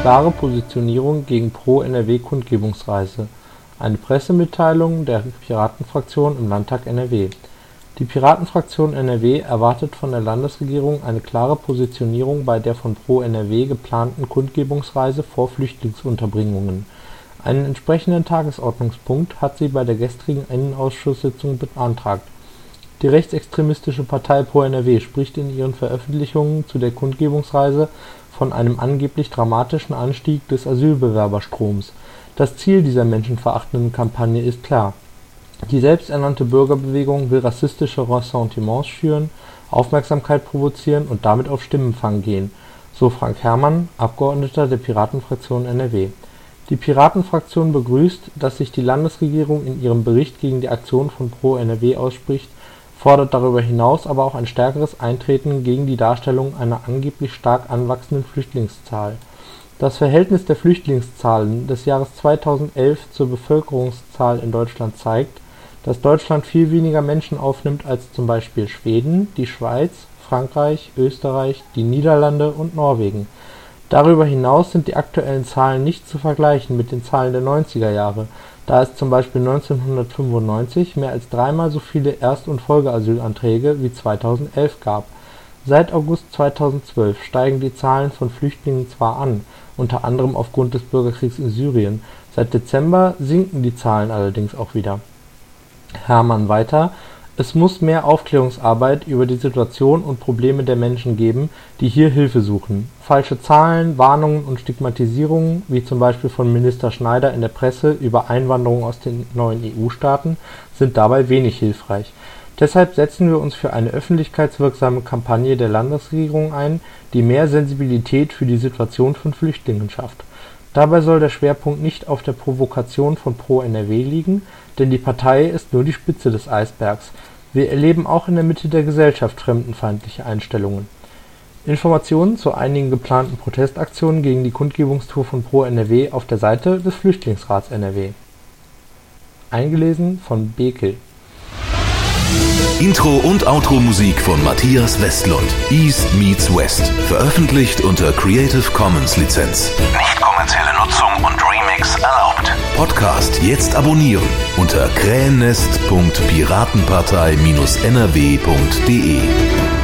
klare Positionierung gegen Pro-NRW-Kundgebungsreise. Eine Pressemitteilung der Piratenfraktion im Landtag NRW. Die Piratenfraktion NRW erwartet von der Landesregierung eine klare Positionierung bei der von Pro-NRW geplanten Kundgebungsreise vor Flüchtlingsunterbringungen. Einen entsprechenden Tagesordnungspunkt hat sie bei der gestrigen Innenausschusssitzung beantragt. Die rechtsextremistische Partei Pro-NRW spricht in ihren Veröffentlichungen zu der Kundgebungsreise von einem angeblich dramatischen Anstieg des Asylbewerberstroms. Das Ziel dieser menschenverachtenden Kampagne ist klar. Die selbsternannte Bürgerbewegung will rassistische Ressentiments schüren, Aufmerksamkeit provozieren und damit auf Stimmenfang gehen, so Frank Herrmann, Abgeordneter der Piratenfraktion NRW. Die Piratenfraktion begrüßt, dass sich die Landesregierung in ihrem Bericht gegen die Aktion von Pro-NRW ausspricht, fordert darüber hinaus aber auch ein stärkeres Eintreten gegen die Darstellung einer angeblich stark anwachsenden Flüchtlingszahl. Das Verhältnis der Flüchtlingszahlen des Jahres 2011 zur Bevölkerungszahl in Deutschland zeigt, dass Deutschland viel weniger Menschen aufnimmt als zum Beispiel Schweden, die Schweiz, Frankreich, Österreich, die Niederlande und Norwegen. Darüber hinaus sind die aktuellen Zahlen nicht zu vergleichen mit den Zahlen der 90er Jahre, da es zum Beispiel 1995 mehr als dreimal so viele Erst- und Folgeasylanträge wie 2011 gab. Seit August 2012 steigen die Zahlen von Flüchtlingen zwar an, unter anderem aufgrund des Bürgerkriegs in Syrien, seit Dezember sinken die Zahlen allerdings auch wieder. Herrmann weiter: Es muss mehr Aufklärungsarbeit über die Situation und Probleme der Menschen geben, die hier Hilfe suchen. Falsche Zahlen, Warnungen und Stigmatisierungen, wie zum Beispiel von Minister Schneider in der Presse über Einwanderung aus den neuen EU-Staaten, sind dabei wenig hilfreich. Deshalb setzen wir uns für eine öffentlichkeitswirksame Kampagne der Landesregierung ein, die mehr Sensibilität für die Situation von Flüchtlingen schafft. Dabei soll der Schwerpunkt nicht auf der Provokation von Pro-NRW liegen, denn die Partei ist nur die Spitze des Eisbergs. Wir erleben auch in der Mitte der Gesellschaft fremdenfeindliche Einstellungen. Informationen zu einigen geplanten Protestaktionen gegen die Kundgebungstour von Pro-NRW auf der Seite des Flüchtlingsrats NRW. Eingelesen von Bekel. Intro und Outro-Musik von Matthias Westlund. East meets West. Veröffentlicht unter Creative Commons Lizenz. Nicht kommerzielle Nutzung und Remix erlaubt. Podcast jetzt abonnieren unter krähennest.piratenpartei-nrw.de.